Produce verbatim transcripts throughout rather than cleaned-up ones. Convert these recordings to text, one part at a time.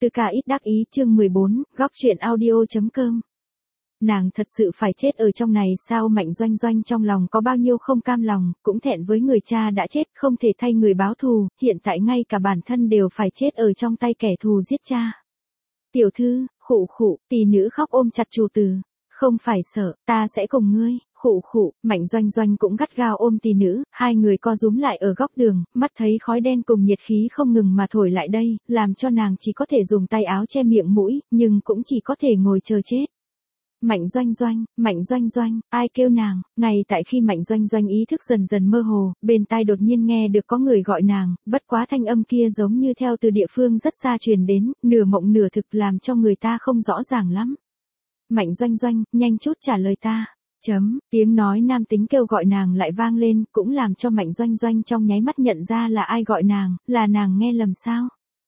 Từ ca ít đắc ý chương mười bốn, góc truyện audio.com. Nàng thật sự phải chết ở trong này sao? Mạnh Doanh Doanh trong lòng có bao nhiêu không cam lòng, cũng thẹn với người cha đã chết, không thể thay người báo thù, hiện tại ngay cả bản thân đều phải chết ở trong tay kẻ thù giết cha. Tiểu thư, khụ khụ, tỷ nữ khóc ôm chặt chủ tử. Không phải sợ, ta sẽ cùng ngươi. Khụ khụ, Mạnh Doanh Doanh cũng gắt gao ôm tỷ nữ, hai người co rúm lại ở góc đường, mắt thấy khói đen cùng nhiệt khí không ngừng mà thổi lại đây, làm cho nàng chỉ có thể dùng tay áo che miệng mũi, nhưng cũng chỉ có thể ngồi chờ chết. Mạnh Doanh Doanh, Mạnh Doanh Doanh, ai kêu nàng? Ngay tại khi Mạnh Doanh Doanh ý thức dần dần mơ hồ, bên tai đột nhiên nghe được có người gọi nàng, bất quá thanh âm kia giống như theo từ địa phương rất xa truyền đến, nửa mộng nửa thực làm cho người ta không rõ ràng lắm. Mạnh Doanh Doanh, nhanh chút trả lời ta. Chấm, tiếng nói nam tính kêu gọi nàng lại vang lên, cũng làm cho Mạnh Doanh Doanh trong nháy mắt nhận ra là ai gọi nàng, là nàng nghe lầm sao?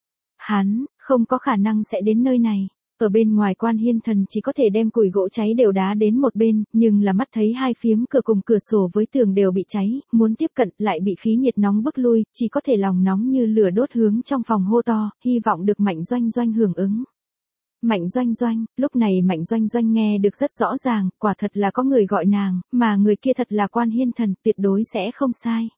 Hắn, không có khả năng sẽ đến nơi này. Ở bên ngoài Quan Hiên Thần chỉ có thể đem củi gỗ cháy đều đá đến một bên, nhưng là mắt thấy hai phiếm cửa cùng cửa sổ với tường đều bị cháy, muốn tiếp cận lại bị khí nhiệt nóng bức lui, chỉ có thể lòng nóng như lửa đốt hướng trong phòng hô to, hy vọng được Mạnh Doanh Doanh hưởng ứng. Mạnh Doanh Doanh, lúc này Mạnh Doanh Doanh nghe được rất rõ ràng, quả thật là có người gọi nàng, mà người kia thật là Quan Hiên Thần, tuyệt đối sẽ không sai.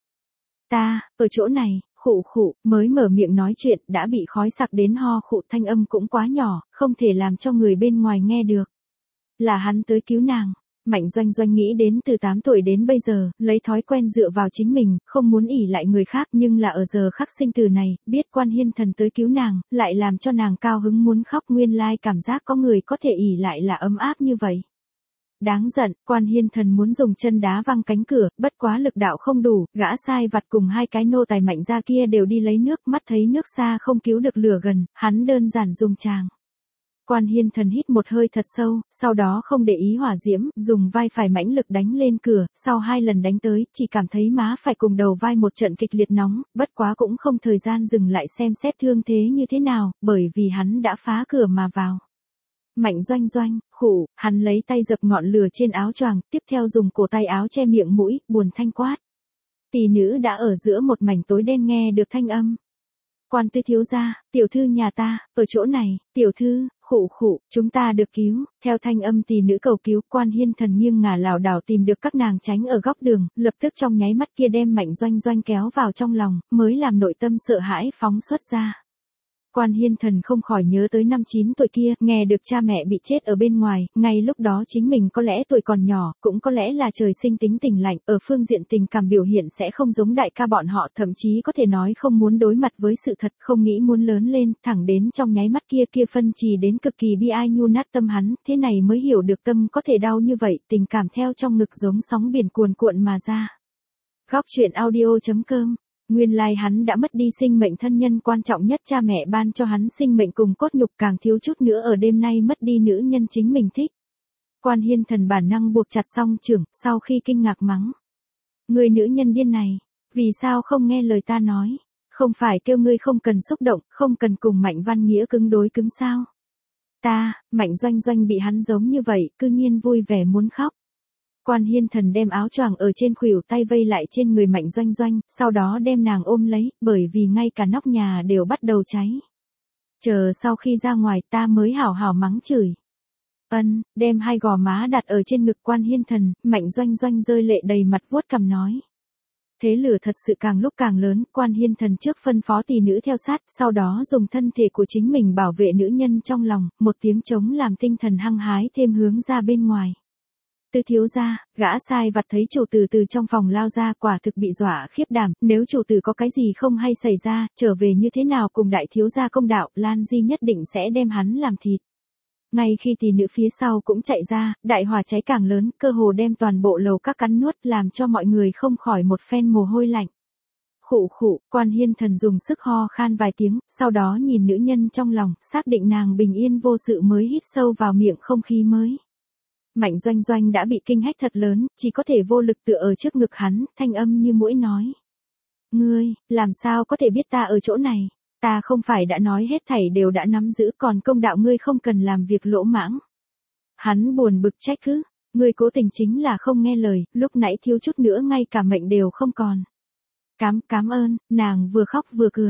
Ta, ở chỗ này, khụ khụ, mới mở miệng nói chuyện, đã bị khói sặc đến ho khụ, thanh âm cũng quá nhỏ, không thể làm cho người bên ngoài nghe được. Là hắn tới cứu nàng. Mạnh Doanh Doanh nghĩ đến từ tám tuổi đến bây giờ, lấy thói quen dựa vào chính mình, không muốn ỷ lại người khác, nhưng là ở giờ khắc sinh tử này, biết Quan Hiên Thần tới cứu nàng, lại làm cho nàng cao hứng muốn khóc, nguyên lai cảm giác có người có thể ỷ lại là ấm áp như vậy. Đáng giận, Quan Hiên Thần muốn dùng chân đá văng cánh cửa, bất quá lực đạo không đủ, gã sai vặt cùng hai cái nô tài Mạnh gia kia đều đi lấy nước, mắt thấy nước xa không cứu được lửa gần, hắn đơn giản dùng tràng. Quan Hiên Thần hít một hơi thật sâu, sau đó không để ý hỏa diễm, dùng vai phải mãnh lực đánh lên cửa, sau hai lần đánh tới, chỉ cảm thấy má phải cùng đầu vai một trận kịch liệt nóng, bất quá cũng không thời gian dừng lại xem xét thương thế như thế nào, bởi vì hắn đã phá cửa mà vào. Mạnh Doanh Doanh, khụ, hắn lấy tay dập ngọn lửa trên áo choàng, tiếp theo dùng cổ tay áo che miệng mũi, buồn thanh quát. Tỷ nữ đã ở giữa một mảnh tối đen nghe được thanh âm. Quan tư thiếu gia, tiểu thư nhà ta, ở chỗ này, tiểu thư, khụ khụ, chúng ta được cứu. Theo thanh âm tỷ nữ cầu cứu, Quan Hiên Thần nghiêng ngả lảo đảo tìm được các nàng tránh ở góc đường, lập tức trong nháy mắt kia đem Mạnh Doanh Doanh kéo vào trong lòng, mới làm nội tâm sợ hãi phóng xuất ra. Quan Hiên Thần không khỏi nhớ tới năm chín tuổi kia, nghe được cha mẹ bị chết ở bên ngoài, ngay lúc đó chính mình có lẽ tuổi còn nhỏ, cũng có lẽ là trời sinh tính tình lạnh, ở phương diện tình cảm biểu hiện sẽ không giống đại ca bọn họ, thậm chí có thể nói không muốn đối mặt với sự thật, không nghĩ muốn lớn lên, thẳng đến trong nháy mắt kia kia phân trì đến cực kỳ bi ai nhu nát tâm hắn, thế này mới hiểu được tâm có thể đau như vậy, tình cảm theo trong ngực giống sóng biển cuồn cuộn mà ra. Góc truyện audio.com. Nguyên lai hắn đã mất đi sinh mệnh thân nhân quan trọng nhất, cha mẹ ban cho hắn sinh mệnh cùng cốt nhục, càng thiếu chút nữa ở đêm nay mất đi nữ nhân chính mình thích. Quan Hiên Thần bản năng buộc chặt song trưởng, sau khi kinh ngạc mắng. Người nữ nhân điên này, vì sao không nghe lời ta nói, không phải kêu ngươi không cần xúc động, không cần cùng Mạnh Văn Nghĩa cứng đối cứng sao. Ta, Mạnh Doanh Doanh bị hắn giống như vậy, cư nhiên vui vẻ muốn khóc. Quan Hiên Thần đem áo choàng ở trên khuỷu tay vây lại trên người Mạnh Doanh Doanh, sau đó đem nàng ôm lấy, bởi vì ngay cả nóc nhà đều bắt đầu cháy. Chờ sau khi ra ngoài ta mới hảo hảo mắng chửi. Ân, đem hai gò má đặt ở trên ngực Quan Hiên Thần, Mạnh Doanh Doanh rơi lệ đầy mặt vuốt cằm nói. Thế lửa thật sự càng lúc càng lớn, Quan Hiên Thần trước phân phó tỷ nữ theo sát, sau đó dùng thân thể của chính mình bảo vệ nữ nhân trong lòng, một tiếng trống làm tinh thần hăng hái thêm hướng ra bên ngoài. Tư thiếu gia, gã sai vặt thấy chủ tử từ trong phòng lao ra, quả thực bị dọa khiếp đảm, nếu chủ tử có cái gì không hay xảy ra, trở về như thế nào cùng đại thiếu gia công đạo, Lan Di nhất định sẽ đem hắn làm thịt. Ngay khi tỷ nữ phía sau cũng chạy ra, đại hỏa cháy càng lớn, cơ hồ đem toàn bộ lầu các cắn nuốt, làm cho mọi người không khỏi một phen mồ hôi lạnh. Khụ khụ, Quan Hiên Thần dùng sức ho khan vài tiếng, sau đó nhìn nữ nhân trong lòng, xác định nàng bình yên vô sự mới hít sâu vào miệng không khí mới. Mạnh Doanh Doanh đã bị kinh hách thật lớn, chỉ có thể vô lực tựa ở trước ngực hắn, thanh âm như muỗi nói. Ngươi, làm sao có thể biết ta ở chỗ này? Ta không phải đã nói hết thảy đều đã nắm giữ, còn công đạo ngươi không cần làm việc lỗ mãng. Hắn buồn bực trách cứ, ngươi cố tình chính là không nghe lời, lúc nãy thiếu chút nữa ngay cả mệnh đều không còn. Cám cám ơn, nàng vừa khóc vừa cười.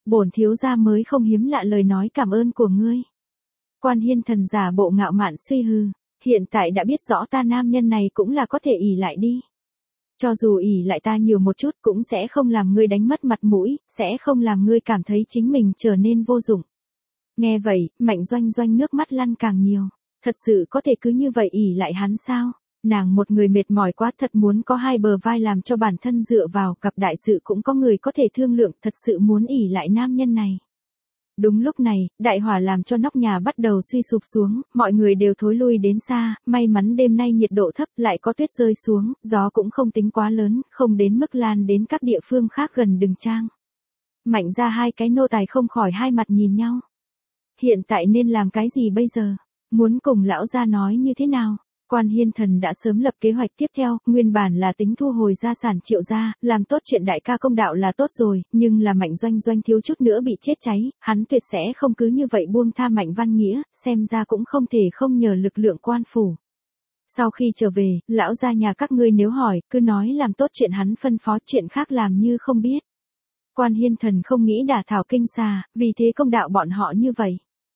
Bổn thiếu gia mới không hiếm lạ lời nói cảm ơn của ngươi. Quan Hiên Thần giả bộ ngạo mạn suy hừ, hiện tại đã biết rõ ta nam nhân này cũng là có thể ỷ lại đi. Cho dù ỷ lại ta nhiều một chút cũng sẽ không làm ngươi đánh mất mặt mũi, sẽ không làm ngươi cảm thấy chính mình trở nên vô dụng. Nghe vậy, Mạnh Doanh Doanh nước mắt lăn càng nhiều. Thật sự có thể cứ như vậy ỷ lại hắn sao? Nàng một người mệt mỏi quá, thật muốn có hai bờ vai làm cho bản thân dựa vào, gặp đại sự cũng có người có thể thương lượng, thật sự muốn ỷ lại nam nhân này. Đúng lúc này, đại hỏa làm cho nóc nhà bắt đầu suy sụp xuống, mọi người đều thối lui đến xa, may mắn đêm nay nhiệt độ thấp, lại có tuyết rơi xuống, gió cũng không tính quá lớn, không đến mức lan đến các địa phương khác gần Đừng Trang. Mạnh ra hai cái nô tài không khỏi hai mặt nhìn nhau. Hiện tại nên làm cái gì bây giờ? Muốn cùng lão gia nói như thế nào? Quan Hiên Thần đã sớm lập kế hoạch tiếp theo, nguyên bản là tính thu hồi gia sản Triệu gia, làm tốt chuyện đại ca công đạo là tốt rồi, nhưng là Mạnh Doanh Doanh thiếu chút nữa bị chết cháy, hắn tuyệt sẽ không cứ như vậy buông tha Mạnh Văn Nghĩa, xem ra cũng không thể không nhờ lực lượng quan phủ. Sau khi trở về, lão gia nhà các ngươi nếu hỏi, cứ nói làm tốt chuyện hắn phân phó, chuyện khác làm như không biết. Quan Hiên Thần không nghĩ đả thảo kinh xà, vì thế công đạo bọn họ như vậy.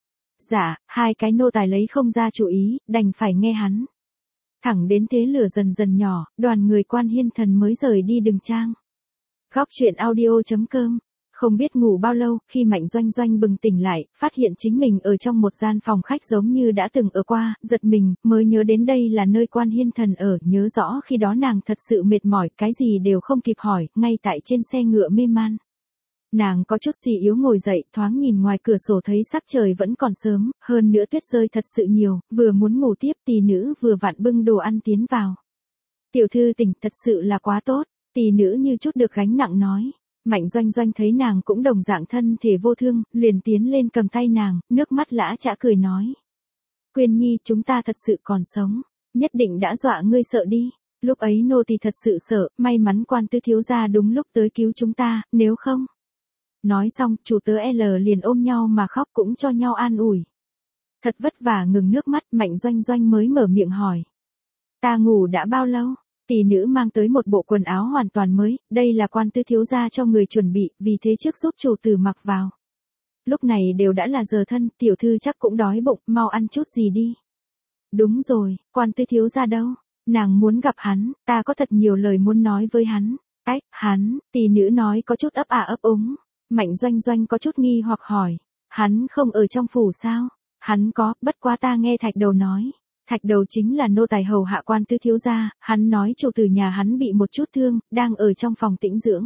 Dạ, hai cái nô tài lấy không ra chủ ý, đành phải nghe hắn. Thẳng đến thế lửa dần dần nhỏ, đoàn người Quan Hiên Thần mới rời đi Đừng Trang. Góc truyện audio chấm com. Không biết ngủ bao lâu, khi Mạnh Doanh Doanh bừng tỉnh lại, phát hiện chính mình ở trong một gian phòng khách giống như đã từng ở qua, giật mình, mới nhớ đến đây là nơi Quan Hiên Thần ở, nhớ rõ khi đó nàng thật sự mệt mỏi, cái gì đều không kịp hỏi, ngay tại trên xe ngựa mê man. Nàng có chút suy yếu ngồi dậy, thoáng nhìn ngoài cửa sổ thấy sắc trời vẫn còn sớm, hơn nữa tuyết rơi thật sự nhiều, vừa muốn ngủ tiếp tỷ nữ vừa vặn bưng đồ ăn tiến vào. Tiểu thư tỉnh, thật sự là quá tốt, tỷ nữ như chút được gánh nặng nói. Mạnh Doanh Doanh thấy nàng cũng đồng dạng thân thể vô thương, liền tiến lên cầm tay nàng, nước mắt lã chã cười nói. Quyên nhi, chúng ta thật sự còn sống, nhất định đã dọa ngươi sợ đi. Lúc ấy nô tỳ thật sự sợ, may mắn Quan tư thiếu gia đúng lúc tới cứu chúng ta, nếu không. Nói xong, chủ tớ L liền ôm nhau mà khóc cũng cho nhau an ủi. Thật vất vả ngừng nước mắt, Mạnh Doanh Doanh mới mở miệng hỏi. Ta ngủ đã bao lâu? Tỷ nữ mang tới một bộ quần áo hoàn toàn mới, đây là Quan tư thiếu gia cho người chuẩn bị, vì thế trước giúp chủ tử mặc vào. Lúc này đều đã là giờ thân, tiểu thư chắc cũng đói bụng, mau ăn chút gì đi. Đúng rồi, Quan tư thiếu gia đâu? Nàng muốn gặp hắn, ta có thật nhiều lời muốn nói với hắn. Ách, hắn, tỷ nữ nói có chút ấp ả ấp úng. Mạnh Doanh Doanh có chút nghi hoặc hỏi, hắn không ở trong phủ sao? Hắn có, bất quá ta nghe Thạch Đầu nói. Thạch Đầu chính là nô tài hầu hạ Quan tư thiếu gia, hắn nói chủ tử nhà hắn bị một chút thương, đang ở trong phòng tĩnh dưỡng.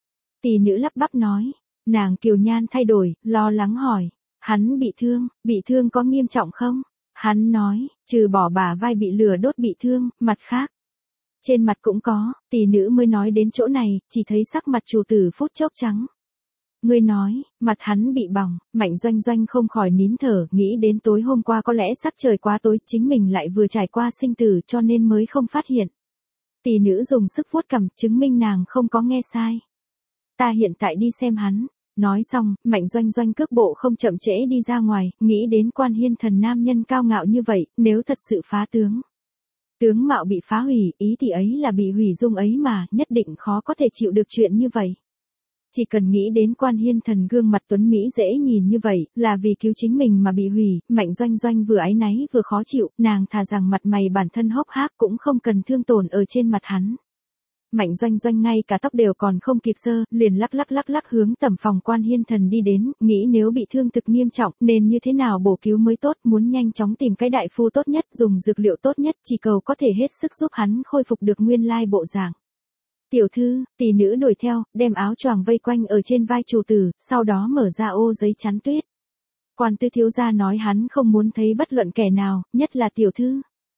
Tỷ nữ lắp bắp nói, nàng kiều nhan thay đổi, lo lắng hỏi, hắn bị thương, bị thương có nghiêm trọng không? Hắn nói, trừ bỏ bả vai bị lửa đốt bị thương, mặt khác. Trên mặt cũng có, tỷ nữ mới nói đến chỗ này, chỉ thấy sắc mặt chủ tử phút chốc trắng. Ngươi nói, mặt hắn bị bỏng, Mạnh Doanh Doanh không khỏi nín thở, nghĩ đến tối hôm qua có lẽ sắc trời quá tối, chính mình lại vừa trải qua sinh tử cho nên mới không phát hiện. Tỷ nữ dùng sức vuốt cằm, chứng minh nàng không có nghe sai. Ta hiện tại đi xem hắn. Nói xong, Mạnh Doanh Doanh cước bộ không chậm trễ đi ra ngoài, nghĩ đến Quan Hiên Thần nam nhân cao ngạo như vậy, nếu thật sự phá tướng. Tướng mạo bị phá hủy, ý thì ấy là bị hủy dung ấy mà, nhất định khó có thể chịu được chuyện như vậy. Chỉ cần nghĩ đến Quan Hiên Thần gương mặt tuấn Mỹ dễ nhìn như vậy, là vì cứu chính mình mà bị hủy, Mạnh Doanh Doanh vừa áy náy vừa khó chịu, nàng thà rằng mặt mày bản thân hốc hác cũng không cần thương tổn ở trên mặt hắn. Mạnh Doanh Doanh ngay cả tóc đều còn không kịp sơ, liền lắc lắc lắc lắc hướng tầm phòng Quan Hiên Thần đi đến, nghĩ nếu bị thương thực nghiêm trọng, nên như thế nào bổ cứu mới tốt, muốn nhanh chóng tìm cái đại phu tốt nhất, dùng dược liệu tốt nhất, chỉ cầu có thể hết sức giúp hắn khôi phục được nguyên lai bộ dạng. Tiểu thư, tỷ nữ đuổi theo, đem áo choàng vây quanh ở trên vai chủ tử, sau đó mở ra ô giấy chắn tuyết. Quan tư thiếu gia nói hắn không muốn thấy bất luận kẻ nào, nhất là tiểu thư.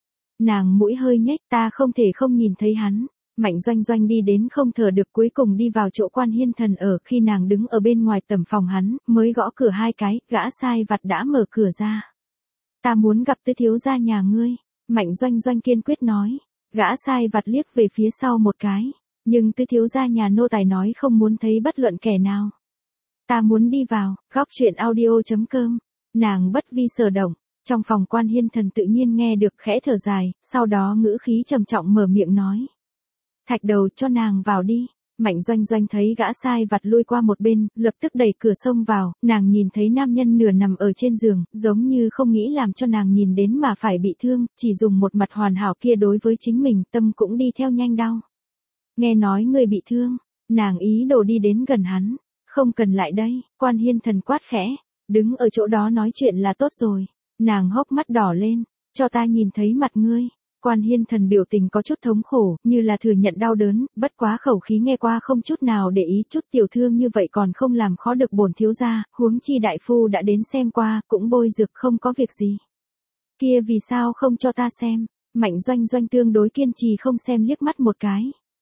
Nàng mũi hơi nhếch, ta không thể không nhìn thấy hắn. Mạnh Doanh Doanh đi đến không thở được, cuối cùng đi vào chỗ Quan Hiên Thần ở, khi nàng đứng ở bên ngoài tầm phòng hắn, mới gõ cửa hai cái, gã sai vặt đã mở cửa ra. Ta muốn gặp tư thiếu gia nhà ngươi. Mạnh Doanh Doanh kiên quyết nói. Gã sai vặt liếc về phía sau một cái. Nhưng tư thiếu gia nhà nô tài nói không muốn thấy bất luận kẻ nào. Ta muốn đi vào, góc truyện audio chấm com. Nàng bất vi sở động. Trong phòng Quan Hiên Thần tự nhiên nghe được, khẽ thở dài, sau đó ngữ khí trầm trọng mở miệng nói. Thạch Đầu, cho nàng vào đi. Mạnh Doanh Doanh thấy gã sai vặt lui qua một bên, lập tức đẩy cửa xông vào, nàng nhìn thấy nam nhân nửa nằm ở trên giường, giống như không nghĩ làm cho nàng nhìn đến mà phải bị thương, chỉ dùng một mặt hoàn hảo kia đối với chính mình, tâm cũng đi theo nhanh đau. Nghe nói người bị thương, nàng ý đồ đi đến gần hắn, không cần lại đây, Quan Hiên Thần quát khẽ, đứng ở chỗ đó nói chuyện là tốt rồi, nàng hốc mắt đỏ lên, cho ta nhìn thấy mặt ngươi. Quan Hiên Thần biểu tình có chút thống khổ, như là thừa nhận đau đớn, bất quá khẩu khí nghe qua không chút nào để ý, chút tiểu thương như vậy còn không làm khó được bổn thiếu gia, huống chi đại phu đã đến xem qua, cũng bôi dược không có việc gì. Kia vì sao không cho ta xem? Mạnh Doanh Doanh tương đối kiên trì không xem liếc mắt một cái.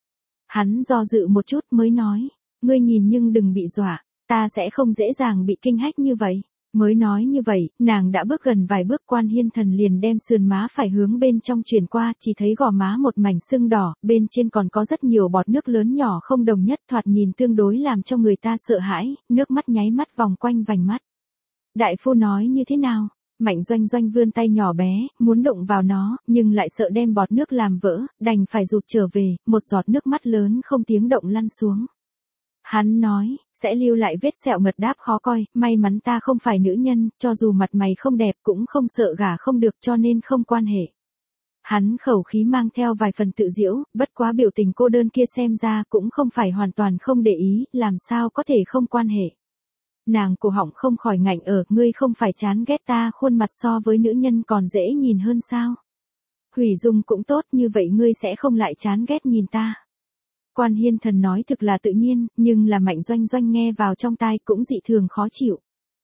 Hắn do dự một chút mới nói, ngươi nhìn nhưng đừng bị dọa, ta sẽ không dễ dàng bị kinh hách như vậy. Mới nói như vậy, nàng đã bước gần vài bước, Quan Hiên Thần liền đem sườn má phải hướng bên trong chuyển qua, chỉ thấy gò má một mảnh sưng đỏ, bên trên còn có rất nhiều bọt nước lớn nhỏ không đồng nhất, thoạt nhìn tương đối làm cho người ta sợ hãi, nước mắt nháy mắt vòng quanh vành mắt. Đại phu nói như thế nào? Mạnh Doanh Doanh vươn tay nhỏ bé, muốn đụng vào nó, nhưng lại sợ đem bọt nước làm vỡ, đành phải rụt trở về, một giọt nước mắt lớn không tiếng động lăn xuống. Hắn nói, sẽ lưu lại vết sẹo ngật đáp khó coi, may mắn ta không phải nữ nhân, cho dù mặt mày không đẹp cũng không sợ gả không được cho nên không quan hệ. Hắn khẩu khí mang theo vài phần tự giễu, bất quá biểu tình cô đơn kia xem ra cũng không phải hoàn toàn không để ý, làm sao có thể không quan hệ. Nàng cổ họng không khỏi ngạnh ở, ngươi không phải chán ghét ta khuôn mặt so với nữ nhân còn dễ nhìn hơn sao? Hủy dung cũng tốt, như vậy ngươi sẽ không lại chán ghét nhìn ta. Quan Hiên Thần nói thực là tự nhiên, nhưng là Mạnh Doanh Doanh nghe vào trong tai cũng dị thường khó chịu.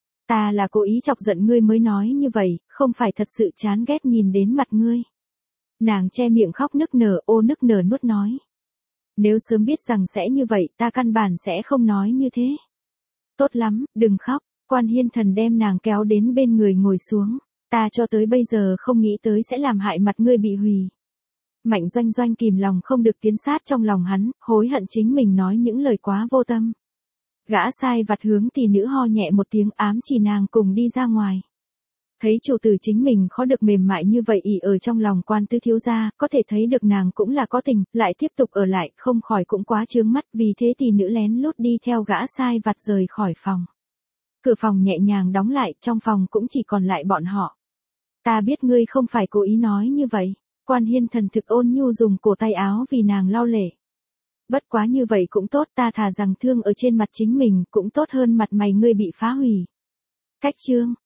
Ta là cố ý chọc giận ngươi mới nói như vậy, không phải thật sự chán ghét nhìn đến mặt ngươi. Nàng che miệng khóc nức nở, ô nức nở nuốt nói. Nếu sớm biết rằng sẽ như vậy, ta căn bản sẽ không nói như thế. Tốt lắm, đừng khóc, Quan Hiên Thần đem nàng kéo đến bên người ngồi xuống. Ta cho tới bây giờ không nghĩ tới sẽ làm hại mặt ngươi bị hủy. Mạnh Doanh Doanh kìm lòng không được tiến sát trong lòng hắn, hối hận chính mình nói những lời quá vô tâm. Gã sai vặt hướng tỷ nữ ho nhẹ một tiếng, ám chỉ nàng cùng đi ra ngoài. Thấy chủ tử chính mình khó được mềm mại như vậy ỉ ở trong lòng Quan tứ thiếu gia, có thể thấy được nàng cũng là có tình, lại tiếp tục ở lại, không khỏi cũng quá chướng mắt, vì thế tỷ nữ lén lút đi theo gã sai vặt rời khỏi phòng. Cửa phòng nhẹ nhàng đóng lại, trong phòng cũng chỉ còn lại bọn họ. Ta biết ngươi không phải cố ý nói như vậy. Quan Hiên Thần thực ôn nhu dùng cổ tay áo vì nàng lau lệ. Bất quá như vậy cũng tốt, ta thà rằng thương ở trên mặt chính mình, cũng tốt hơn mặt mày ngươi bị phá hủy. Cách chương